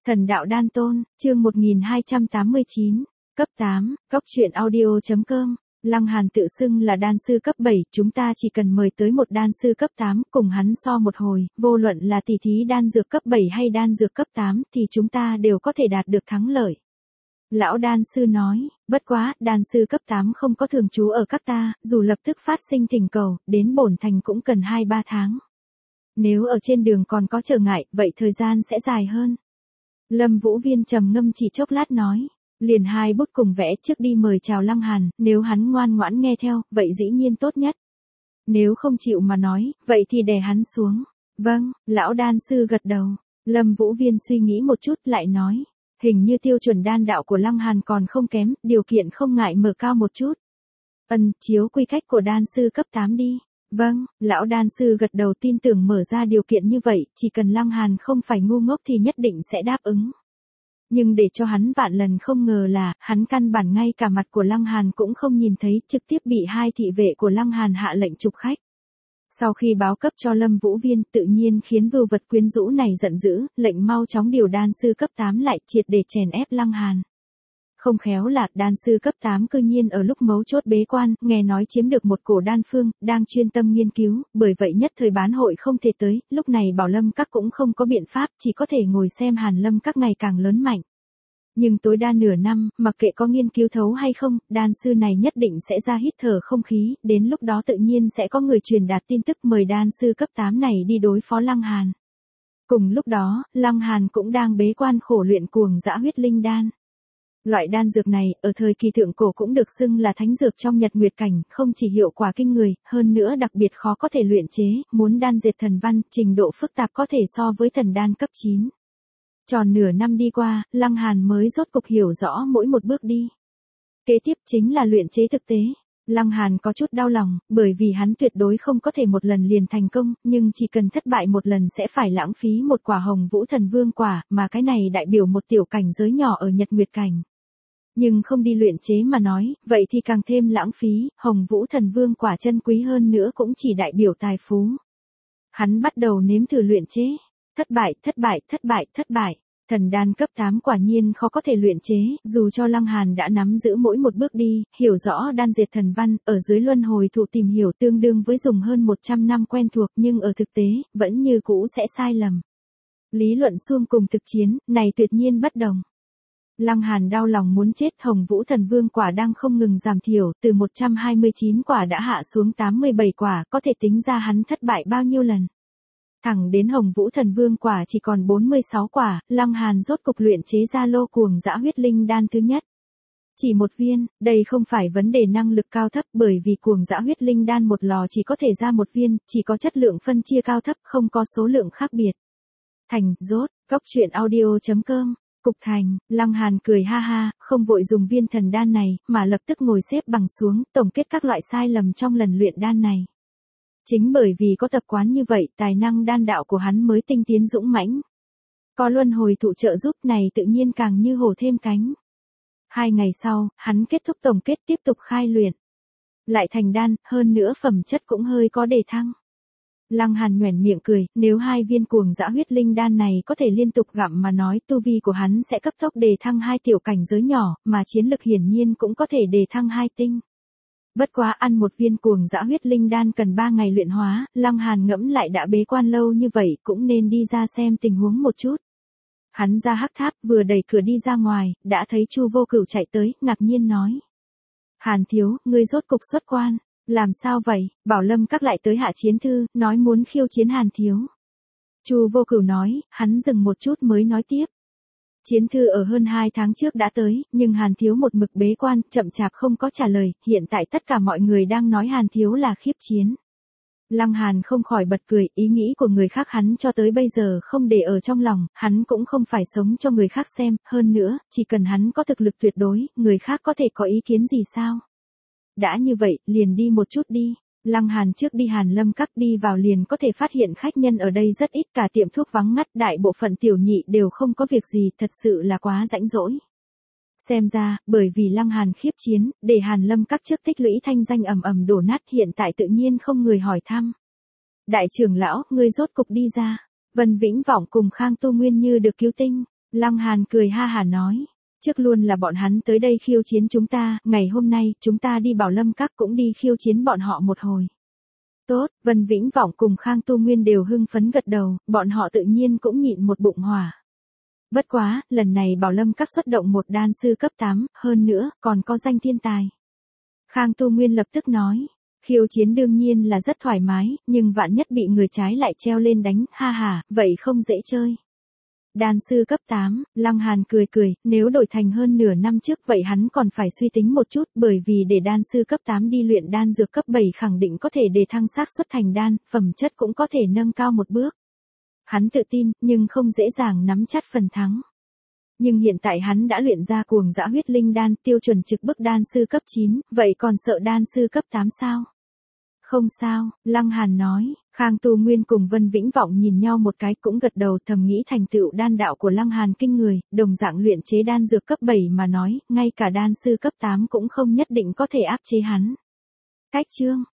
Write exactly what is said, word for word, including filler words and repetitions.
Thần đạo đan tôn, chương một nghìn hai trăm tám mươi chín, cấp tám, cóc truyện audio.com. Lăng Hàn tự xưng là đan sư cấp bảy, chúng ta chỉ cần mời tới một đan sư cấp tám, cùng hắn so một hồi, vô luận là tỷ thí đan dược cấp bảy hay đan dược cấp tám thì chúng ta đều có thể đạt được thắng lợi. Lão đan sư nói, bất quá, đan sư cấp tám không có thường trú ở các ta, dù lập tức phát sinh thỉnh cầu, đến bổn thành cũng cần hai ba tháng. Nếu ở trên đường còn có trở ngại, vậy thời gian sẽ dài hơn. Lâm Vũ Viên trầm ngâm chỉ chốc lát nói, liền hai bút cùng vẽ trước đi mời chào Lăng Hàn, nếu hắn ngoan ngoãn nghe theo, vậy dĩ nhiên tốt nhất. Nếu không chịu mà nói, vậy thì đè hắn xuống. Vâng, lão đan sư gật đầu. Lâm Vũ Viên suy nghĩ một chút lại nói, hình như tiêu chuẩn đan đạo của Lăng Hàn còn không kém, điều kiện không ngại mở cao một chút. Ân, chiếu quy cách của đan sư cấp tám đi. Vâng, lão đan sư gật đầu tin tưởng mở ra điều kiện như vậy, chỉ cần Lăng Hàn không phải ngu ngốc thì nhất định sẽ đáp ứng. Nhưng để cho hắn vạn lần không ngờ là, hắn căn bản ngay cả mặt của Lăng Hàn cũng không nhìn thấy, trực tiếp bị hai thị vệ của Lăng Hàn hạ lệnh trục khách. Sau khi báo cấp cho Lâm Vũ Viên, tự nhiên khiến vưu vật quyến rũ này giận dữ, lệnh mau chóng điều đan sư cấp tám lại triệt để chèn ép Lăng Hàn. Không khéo là đan sư cấp tám cư nhiên ở lúc mấu chốt bế quan, nghe nói chiếm được một cổ đan phương, đang chuyên tâm nghiên cứu, bởi vậy nhất thời bán hội không thể tới, lúc này Bảo Lâm Các cũng không có biện pháp, chỉ có thể ngồi xem Hàn Lâm Các ngày càng lớn mạnh. Nhưng tối đa nửa năm, mặc kệ có nghiên cứu thấu hay không, đan sư này nhất định sẽ ra hít thở không khí, đến lúc đó tự nhiên sẽ có người truyền đạt tin tức mời đan sư cấp tám này đi đối phó Lăng Hàn. Cùng lúc đó, Lăng Hàn cũng đang bế quan khổ luyện cuồng dã huyết linh đan. Loại đan dược này, ở thời kỳ thượng cổ cũng được xưng là thánh dược trong nhật nguyệt cảnh, không chỉ hiệu quả kinh người, hơn nữa đặc biệt khó có thể luyện chế, muốn đan dệt thần văn, trình độ phức tạp có thể so với thần đan cấp chín. Tròn nửa năm đi qua, Lăng Hàn mới rốt cục hiểu rõ mỗi một bước đi. Kế tiếp chính là luyện chế thực tế. Lăng Hàn có chút đau lòng, bởi vì hắn tuyệt đối không có thể một lần liền thành công, nhưng chỉ cần thất bại một lần sẽ phải lãng phí một quả Hồng Vũ Thần Vương quả, mà cái này đại biểu một tiểu cảnh giới nhỏ ở nhật nguyệt cảnh. Nhưng không đi luyện chế mà nói, vậy thì càng thêm lãng phí, Hồng Vũ Thần Vương quả chân quý hơn nữa cũng chỉ đại biểu tài phú. Hắn bắt đầu nếm thử luyện chế, thất bại, thất bại, thất bại, thất bại. Thần đan cấp tám quả nhiên khó có thể luyện chế, dù cho Lăng Hàn đã nắm giữ mỗi một bước đi, hiểu rõ đan dệt thần văn, ở dưới luân hồi thụ tìm hiểu tương đương với dùng hơn một trăm năm quen thuộc nhưng ở thực tế, vẫn như cũ sẽ sai lầm. Lý luận xuông cùng thực chiến, này tuyệt nhiên bất đồng. Lăng Hàn đau lòng muốn chết, Hồng Vũ Thần Vương quả đang không ngừng giảm thiểu, từ một trăm hai mươi chín quả đã hạ xuống tám mươi bảy quả, có thể tính ra hắn thất bại bao nhiêu lần. Thẳng đến Hồng Vũ Thần Vương quả chỉ còn bốn mươi sáu quả, Lăng Hàn rốt cục luyện chế ra lô cuồng dã huyết linh đan thứ nhất. Chỉ một viên, đây không phải vấn đề năng lực cao thấp, bởi vì cuồng dã huyết linh đan một lò chỉ có thể ra một viên, chỉ có chất lượng phân chia cao thấp, không có số lượng khác biệt. Thành, rốt, cóc truyện audio.com. Cục thành, Lăng Hàn cười ha ha, không vội dùng viên thần đan này, mà lập tức ngồi xếp bằng xuống, tổng kết các loại sai lầm trong lần luyện đan này. Chính bởi vì có tập quán như vậy, tài năng đan đạo của hắn mới tinh tiến dũng mãnh. Có luân hồi thụ trợ giúp này tự nhiên càng như hổ thêm cánh. Hai ngày sau, hắn kết thúc tổng kết tiếp tục khai luyện. Lại thành đan, hơn nữa phẩm chất cũng hơi có đề thăng. Lăng Hàn nhoẻn miệng cười, nếu hai viên cuồng dã huyết linh đan này có thể liên tục gặm mà nói, tu vi của hắn sẽ cấp tốc đề thăng hai tiểu cảnh giới nhỏ, mà chiến lực hiển nhiên cũng có thể đề thăng hai tinh. Bất quá ăn một viên cuồng dã huyết linh đan cần ba ngày luyện hóa, Lăng Hàn ngẫm lại đã bế quan lâu như vậy cũng nên đi ra xem tình huống một chút. Hắn ra hắc tháp, vừa đẩy cửa đi ra ngoài, đã thấy Chu Vô Cửu chạy tới, ngạc nhiên nói. Hàn thiếu, ngươi rốt cục xuất quan. Làm sao vậy? Bảo Lâm Các lại tới hạ chiến thư, nói muốn khiêu chiến Hàn thiếu. Chu Vô Cửu nói, hắn dừng một chút mới nói tiếp. Chiến thư ở hơn hai tháng trước đã tới, nhưng Hàn thiếu một mực bế quan, chậm chạp không có trả lời, hiện tại tất cả mọi người đang nói Hàn thiếu là khiếp chiến. Lăng Hàn không khỏi bật cười, ý nghĩ của người khác hắn cho tới bây giờ không để ở trong lòng, hắn cũng không phải sống cho người khác xem, hơn nữa, chỉ cần hắn có thực lực tuyệt đối, người khác có thể có ý kiến gì sao? Đã như vậy, liền đi một chút đi. Lăng Hàn trước đi Hàn Lâm Các đi vào liền có thể phát hiện khách nhân ở đây rất ít, cả tiệm thuốc vắng ngắt, đại bộ phận tiểu nhị đều không có việc gì, thật sự là quá rãnh rỗi. Xem ra, bởi vì Lăng Hàn khiếp chiến, để Hàn Lâm Các trước tích lũy thanh danh ầm ầm đổ nát, hiện tại tự nhiên không người hỏi thăm. Đại trưởng lão, ngươi rốt cục đi ra. Vân Vĩnh Vọng cùng Khang Tu Nguyên như được cứu tinh. Lăng Hàn cười ha hả nói. Trước luôn là bọn hắn tới đây khiêu chiến chúng ta, ngày hôm nay chúng ta đi Bảo Lâm Các cũng đi khiêu chiến bọn họ một hồi. Tốt, Vân Vĩnh Vọng cùng Khang Tu Nguyên đều hưng phấn gật đầu, bọn họ tự nhiên cũng nhịn một bụng hỏa. Bất quá, lần này Bảo Lâm Các xuất động một đan sư cấp tám, hơn nữa, còn có danh thiên tài. Khang Tu Nguyên lập tức nói, khiêu chiến đương nhiên là rất thoải mái, nhưng vạn nhất bị người trái lại treo lên đánh, ha ha, vậy không dễ chơi. Đan sư cấp tám, Lăng Hàn cười cười, nếu đổi thành hơn nửa năm trước vậy hắn còn phải suy tính một chút, bởi vì để đan sư cấp tám đi luyện đan dược cấp bảy khẳng định có thể để thăng xác suất thành đan, phẩm chất cũng có thể nâng cao một bước. Hắn tự tin, nhưng không dễ dàng nắm chắc phần thắng. Nhưng hiện tại hắn đã luyện ra cuồng dã huyết linh đan, tiêu chuẩn trực bức đan sư cấp chín, vậy còn sợ đan sư cấp tám sao? Không sao, Lăng Hàn nói. Khang Tu Nguyên cùng Vân Vĩnh Vọng nhìn nhau một cái cũng gật đầu, thầm nghĩ thành tựu đan đạo của Lăng Hàn kinh người, đồng dạng luyện chế đan dược cấp bảy mà nói, ngay cả đan sư cấp tám cũng không nhất định có thể áp chế hắn. Cách chương